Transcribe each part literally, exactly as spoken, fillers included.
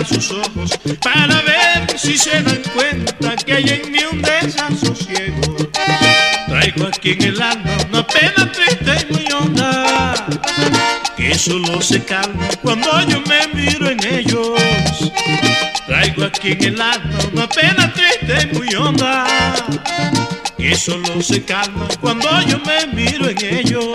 sus ojos para ver si se dan cuenta que hay en mí un desasosiego. Traigo aquí en el alma una pena triste y muy honda, que solo se calma cuando yo me miro en ellos. Traigo aquí en el alma una pena triste y muy honda, que solo se calma cuando yo me miro en ellos.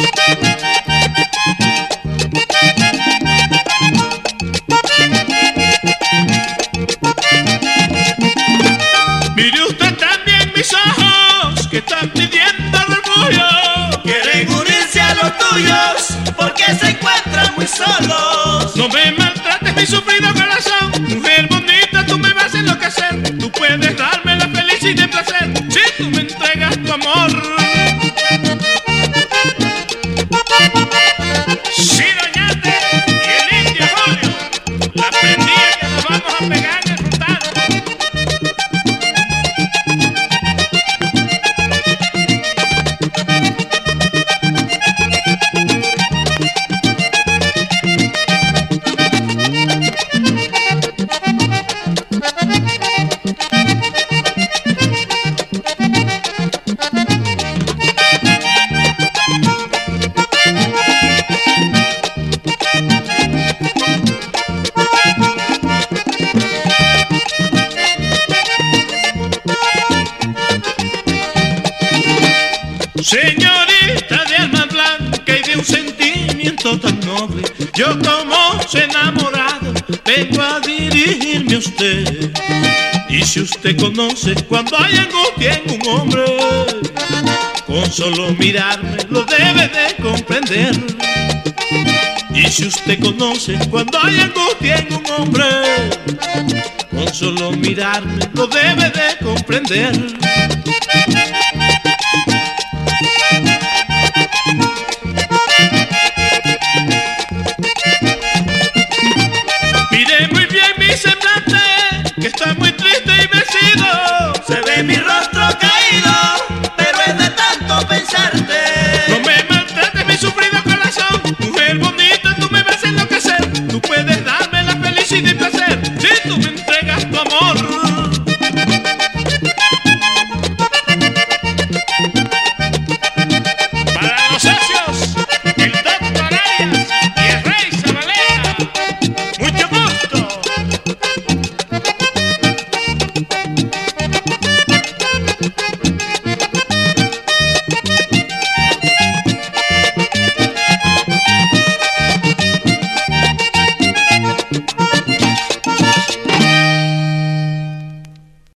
Mire usted también mis ojos que están pidiendo refugio. Quieren unirse a los tuyos porque se encuentran muy solos. No me maltrates mi sufrido corazón, mujer bonita, tú me vas a enloquecer. Tú puedes darme la felicidad y placer si tú me entregas tu amor. Sí, doñate y el indio Julio, la prendida que nos vamos a pegar en el frutado. Señorita de alma blanca y de un sentimiento tan noble, yo como enamorado vengo a dirigirme a usted. Y si usted conoce cuando hay angustia en un hombre, con solo mirarme lo debe de comprender. Y si usted conoce cuando hay angustia en un hombre, con solo mirarme lo debe de comprender. Mire muy bien mi semblante, que está muy triste y vencido. Se ve mi rostro caído, pero es de tanto pensarte. No me maltrates mi sufrido